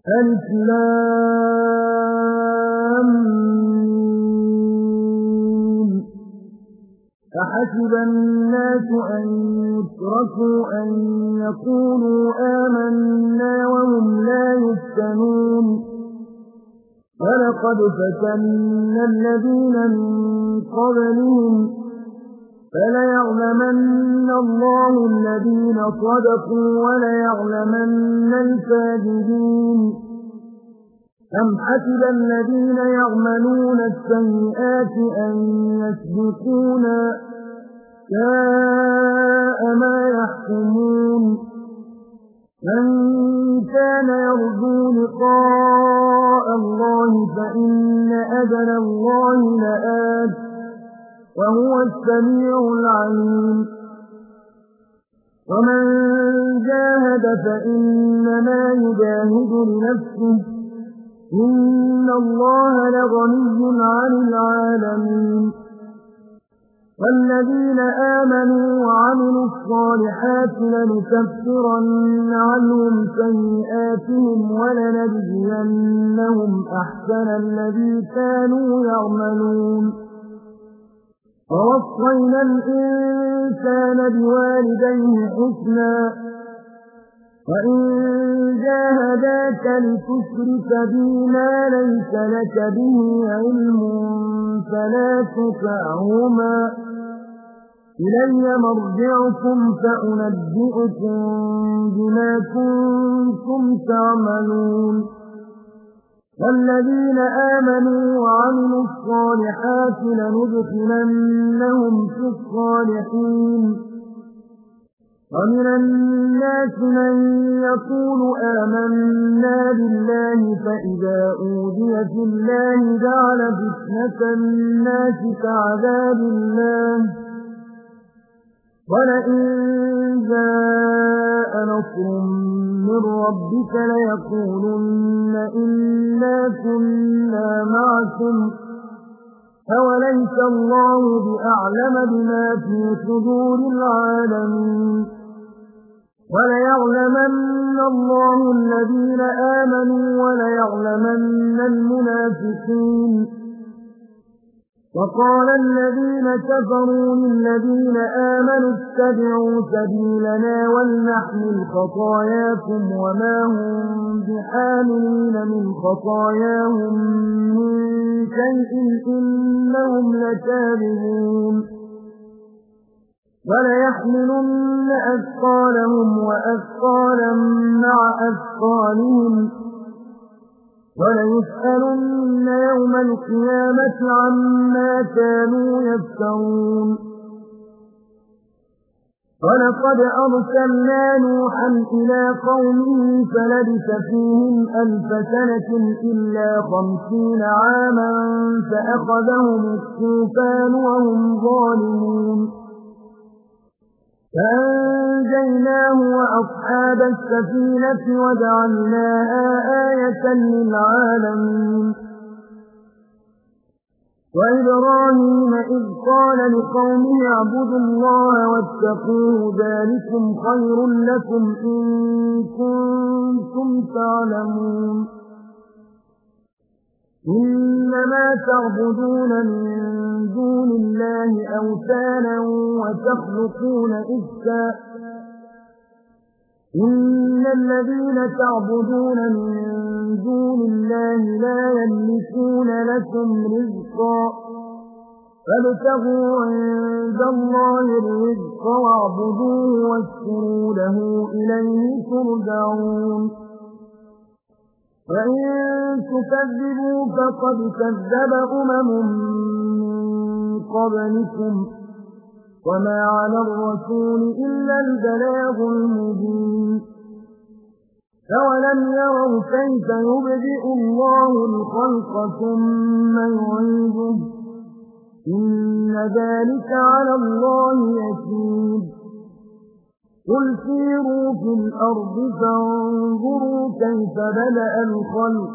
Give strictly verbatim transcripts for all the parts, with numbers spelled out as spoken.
ألف لام ميم. أحسب الناس أن يتركوا أن يقولوا آمنا وهم لا يفتنون ولقد فتنا الذين من قبلهم فليعلمن الله الذين صدقوا وليعلمن الكاذبين أم حسب الذين يعملون السيئات أن يسبقونا ساء ما يحكمون من كان يرجو لقاء الله فإن أجل الله لآت وهو السميع العليم ومن جاهد فإنما يجاهد لنفسه إن الله لغني عن العالمين والذين آمنوا وعملوا الصالحات لنكفرن عنهم سيئاتهم ولنجزينهم أحسن الذي كانوا يعملون ووصينا الإنسان بوالديه حسنا وإن جاهداك لتشرك بي ما ليس لك به علم فلا تطعهما إلي مرجعكم فأنبئكم بما كنتم تعملون والذين آمنوا وعملوا الصالحات لندخلنهم في الصالحين ومن الناس من يقول آمنا بالله فإذا أوذي في الله جعل فتنة الناس كعذاب الله ولئن جاء نصر من ربك ليقولن إنا كنا معكم أوليس الله بأعلم بما في صدور العالمين وليعلمن الله الذين آمنوا وليعلمن المنافقين وقال الذين كفروا للذين آمنوا اتبعوا سبيلنا ولنحمل خطاياكم وما هم بحاملين من خطاياهم من شيء إنهم لكاذبون وليحملن أثقالهم وأثقالا مع أثقالهم وليسألن يوم القيامة عما كانوا يفترون ولقد أرسلنا نوحا إلى قومه فلبث فيهم ألف سنة إلا خمسين عاما فأخذهم الطوفان وهم ظالمون فأنجيناه وأصحاب السفينة وجعلناها آية للعالمين وإبراهيم إذ قال لقومه اعبدوا الله واتقوه ذلكم خير لكم إن كنتم تعلمون إنما تعبدون من دون الله أوثانا وتخلقون إفكا إن الذين تعبدون من دون الله لا يملكون لكم رزقا فابتغوا عند الله الرزق واعبدوه واشكروا له إليه ترجعون وإن تكذبوا فقد كذب أمم من قبلكم وما على الرسول إلا البلاغ المبين أولم يروا كيف يبدئ الله الخلق ثم يعيده إن ذلك على الله يسير قل سيروا في الأرض فانظروا كيف بدأ الخلق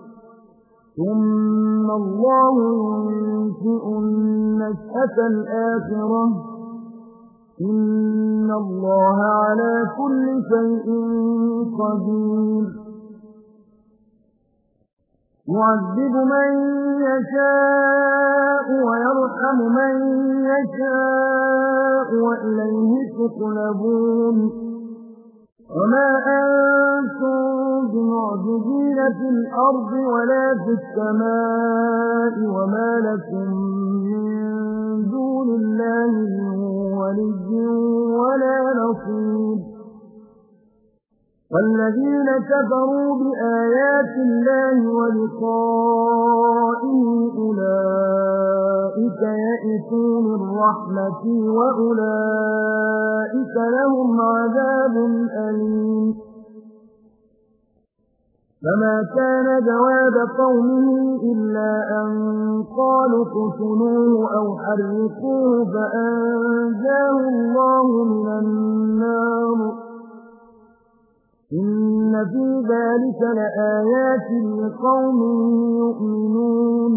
ثم الله ينشئ النشأة الآخرة إن الله على كل شيء قدير يعذب من يشاء ويرحم من يشاء وإليه تقلبون وما أنتم بمعجزين في الأرض ولا في السماء وما لكم من دون الله من ولي ولا نصير والذين كفروا بآيات الله ولقائه أولئك يئسوا من رحمتي وأولئك لهم عذاب أليم فما كان جواب قومه إلا أن قالوا اقتلوه أو حرقوه فأنجاه الله من النار إن في ذلك لآيات لقوم يؤمنون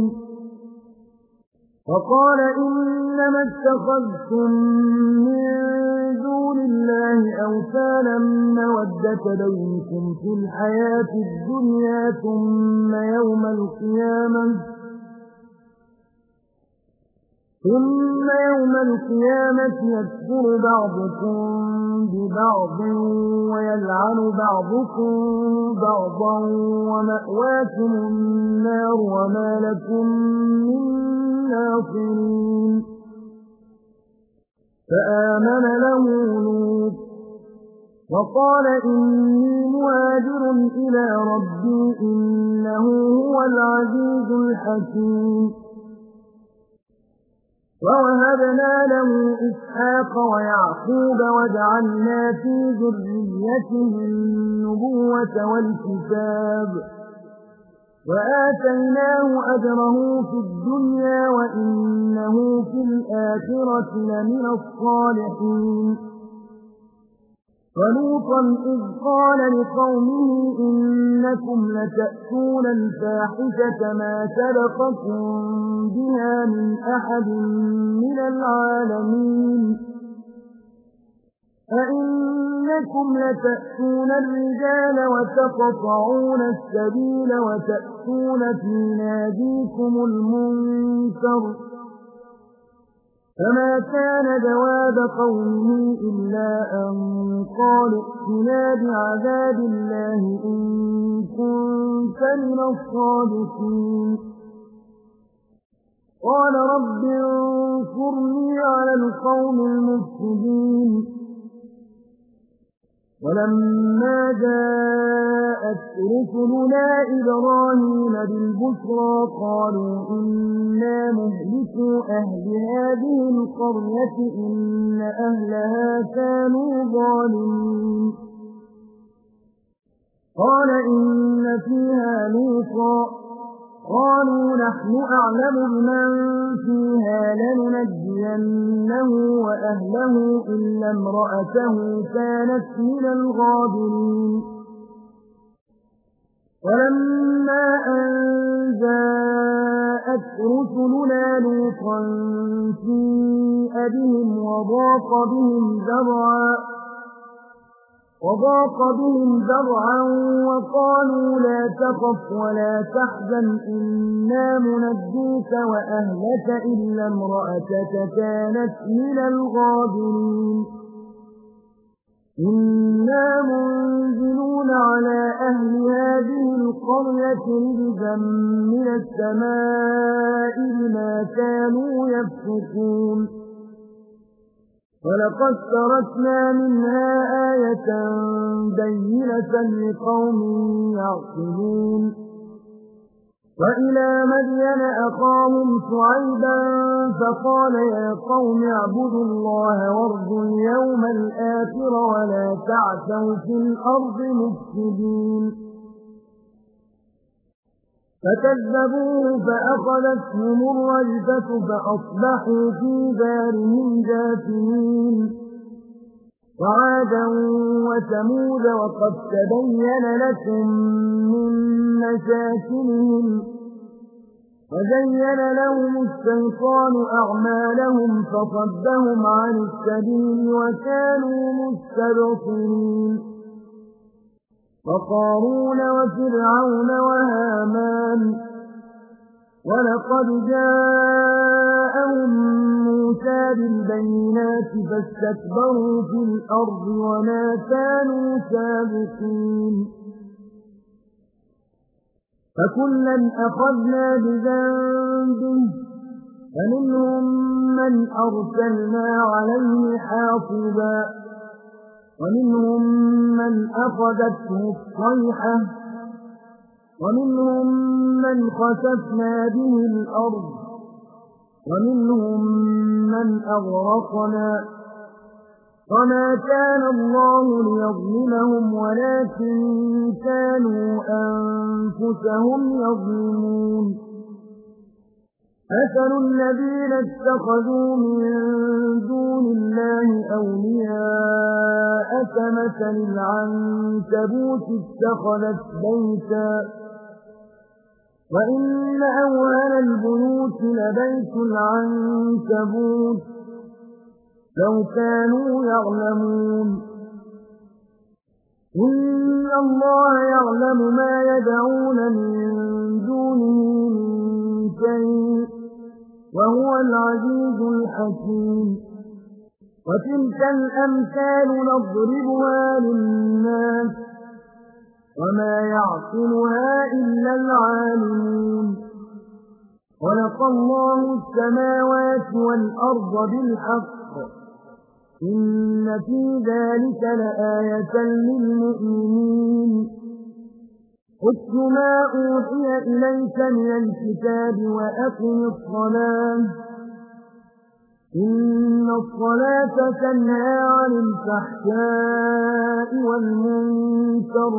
وقال إنما اتخذتم من دون الله أوثانا مودة بينكم في الحياة الدنيا ثم يوم القيامة ثم يوم القيامة يكفر بعضكم ببعض ويلعن بعضكم بعضا ومأواكم النار وما لكم من ناصرين فآمن له لوط وقال إني مهاجر إلى ربي إنه هو العزيز الحكيم ووهبنا له إسحاق ويعقوب وجعلنا في ذريته النبوة والكتاب وآتيناه أجره في الدنيا وإنه في الآخرة لمن الصالحين ولوطا إذ قال لقومه إنكم لتأتون الفاحشة ما سبقكم بها من أحد من العالمين أئنكم لتأتون الرجال وتقطعون السبيل وتأتون في ناديكم المنكر فما كان جواب قومه إلا أن قالوا ائتنا بعذاب الله إن كنت من الصادقين قال رب انصرني على القوم المفسدين ولما جاءت رسلنا إبراهيم بالبشرى قالوا إنا مهلكوا أهل هذه القرية إن أهلها كانوا ظالمين قال إن فيها لوطا قالوا نحن أعلم بمن فيها لننجينه وأهله إلا امرأته كانت من الغابرين ولما أن جاءت رسلنا لوطا سيء بهم وضاق بهم ذرعا وضاق بهم ذرعا وقالوا لا تخف ولا تحزن إنا منجوك وأهلك إلا امرأتك كانت من الغابرين إنا منزلون على أهل هذه القرية رجزا من السماء بما كانوا يفسقون ولقد تركنا منها آية بينة لقوم يعقلون وإلى مدين أخاهم شعيبا فقال يا قوم اعبدوا الله وارجوا اليوم الآخر ولا تعثوا في الأرض مفسدين فكذبوه فأخذتهم الرجفة فأصبحوا في دارهم جاثمين وعادا وثمود وقد تبين لكم من مساكنهم وزين لهم الشيطان أعمالهم فصدهم عن السبيل وكانوا مستبصرين وقارون وفرعون وهامان ولقد جاءهم موسى بالبينات فاستكبروا في الأرض وما كانوا سابقين فكلا أخذنا بذنبه فمنهم من أرسلنا عليه حاصبا ومنهم من أخذته الصيحة ومنهم من خسفنا به الأرض ومنهم من أغرقنا وما كان الله ليظلمهم ولكن كانوا أنفسهم يظلمون مثل الذين اتخذوا من دون الله أولياء كمثل العنكبوت اتخذت بيتا وإن أوهن البيوت لبيت العنكبوت لو كانوا يعلمون إن الله يعلم ما يدعون من دونه من شيء وهو العزيز الحكيم وتلك الأمثال نضربها للناس وما يعقلها إلا العالمون خلق الله السماوات والأرض بالحق إن في ذلك لآية للمؤمنين اتل ما أوحي إليك من الكتاب وأقم الصلاة إن الصلاة تنهى عن الفحشاء والمنكر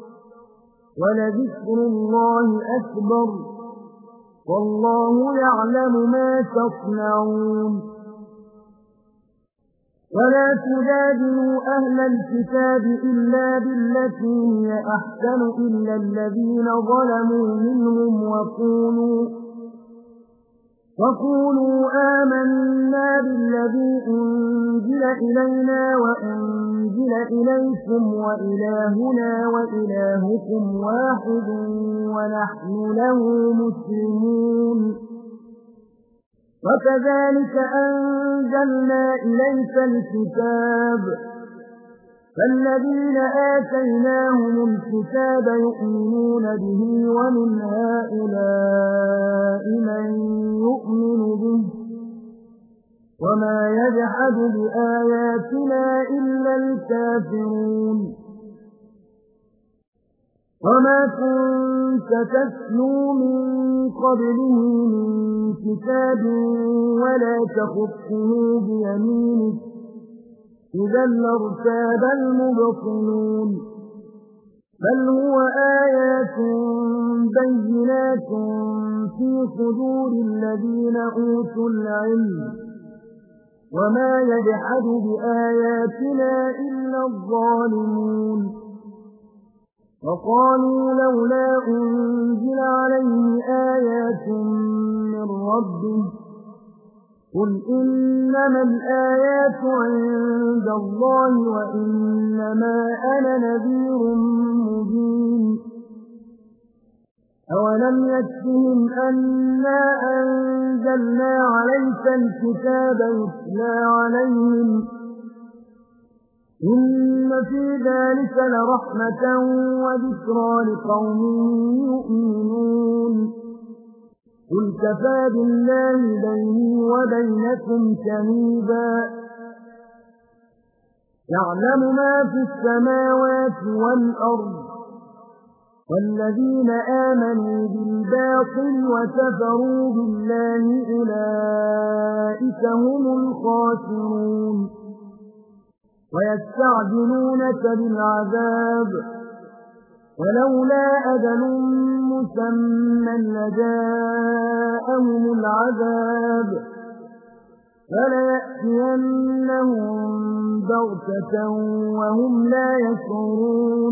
ولذكر الله أكبر والله يعلم ما تصنعون ولا تجادلوا أهل الكتاب إلا بالتي هي أحسن إلا الذين ظلموا منهم وقولوا وقولوا آمنا بالذي أنزل إلينا وأنزل إليكم وإلهنا وإلهكم واحد ونحن له مسلمون وكذلك أنزلنا إليك الكتاب فالذين آتيناهم الكتاب يؤمنون به ومن هؤلاء من يؤمن به وما يجحد بآياتنا إلا الكافرون وما كنت تتلو من قبله من كتاب ولا تخطه بيمينك إذا لارتاب المبطلون بل هو آيات بينات في صدور الذين أوتوا العلم وما يجحد بآياتنا إلا الظالمون وقالوا لولا أنزل عليه آيات من ربه قل إنما الآيات عند الله وإنما أنا نذير مبين أولم يكفهم أنا أنزلنا عليك الكتاب يتلى عليهم إن في ذلك لرحمة وذكرى لقوم يؤمنون قل كفى بالله بيني وبينكم شهيدا يعلم ما في السماوات والأرض والذين آمنوا بالباطل وكفروا بالله أولئك هم الخاسرون ويستعجلونك بالعذاب ولولا أجل مسمى لجاءهم العذاب فليأتينهم بغتة وهم لا يشعرون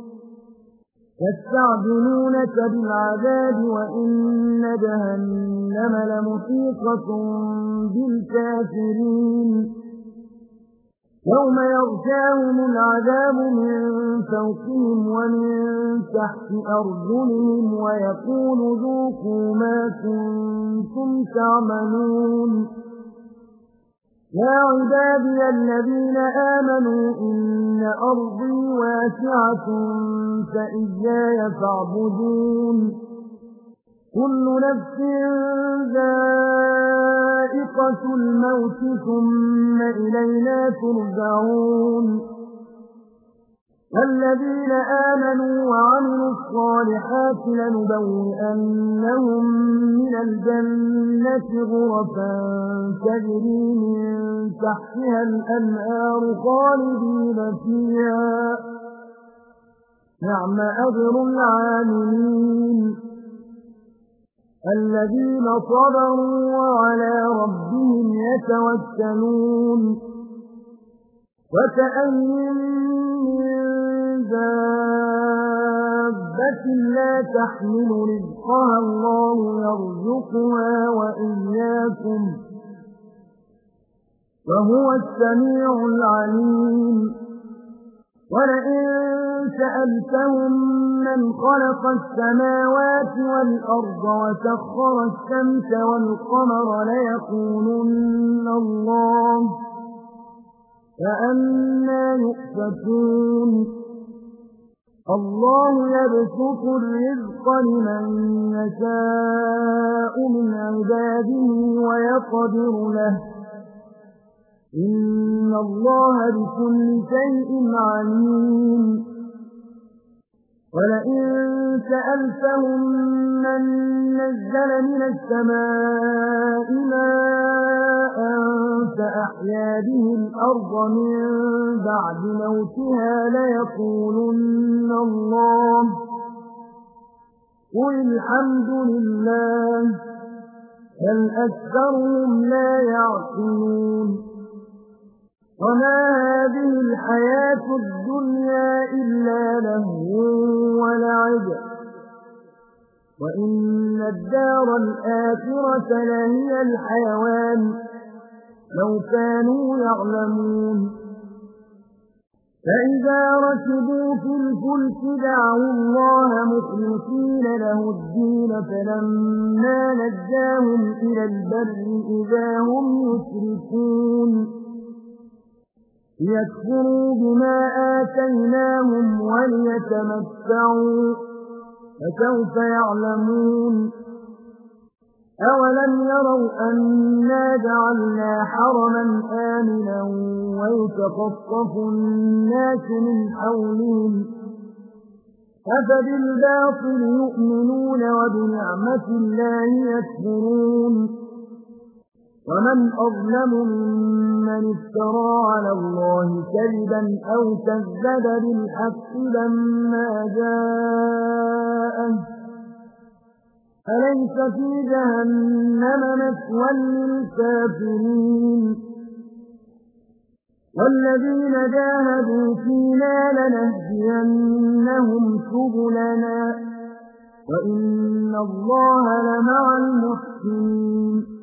يستعجلونك بالعذاب وإن جهنم لمحيطة بالكافرين يوم يغشاهم العذاب من فوقهم ومن تحت أرجلهم ويقول ذوقوا ما كنتم تعملون يا عبادي الذين آمنوا إن أرضي واسعة فإياي فاعبدون كل نفس ذائقة الموت ثم إلينا ترجعون والذين آمنوا وعملوا الصالحات لنبوئنهم من الجنة غرفا تجري من تحتها الأنهار خالدين فيها نعم أجر العاملين الذين صبروا وعلى ربهم يتوكلون وكأين من دابة لا تحمل رزقها الله يرزقها وإياكم وهو السميع العليم ولئن سألتهم من خلق السماوات والأرض وسخر الشمس والقمر ليقولن الله فأنى يؤفكون الله يبسط الرزق لمن يشاء من عباده ويقدر له إن الله بكل شيء عليم ولئن سألتهم من نزل من السماء ماء فأحيا به الأرض من بعد موتها ليقولن الله قل الحمد لله بل أكثرهم لا يعقلون وما هذه الحياة الدنيا إلا لهو ولعب وإن الدار الآخرة لهي الحيوان لو كانوا يعلمون فإذا ركبوا في الفلك دعوا الله مخلصين له الدين فلما نجاهم إلى البر إذا هم يشركون ليكفروا بما آتيناهم وليتمتعوا فسوف يعلمون أولم يروا أنا جعلنا حرما آمنا ويتخطف الناس من حولهم أفبالباطل يؤمنون وبنعمة الله يكفرون ومن أظلم ممن افترى على الله كذبا أو كذب بالحق لما جاءه أليس في جهنم مثوى للكافرين والذين جاهدوا فينا لنهدينهم سبلنا وإن الله لمع المحسنين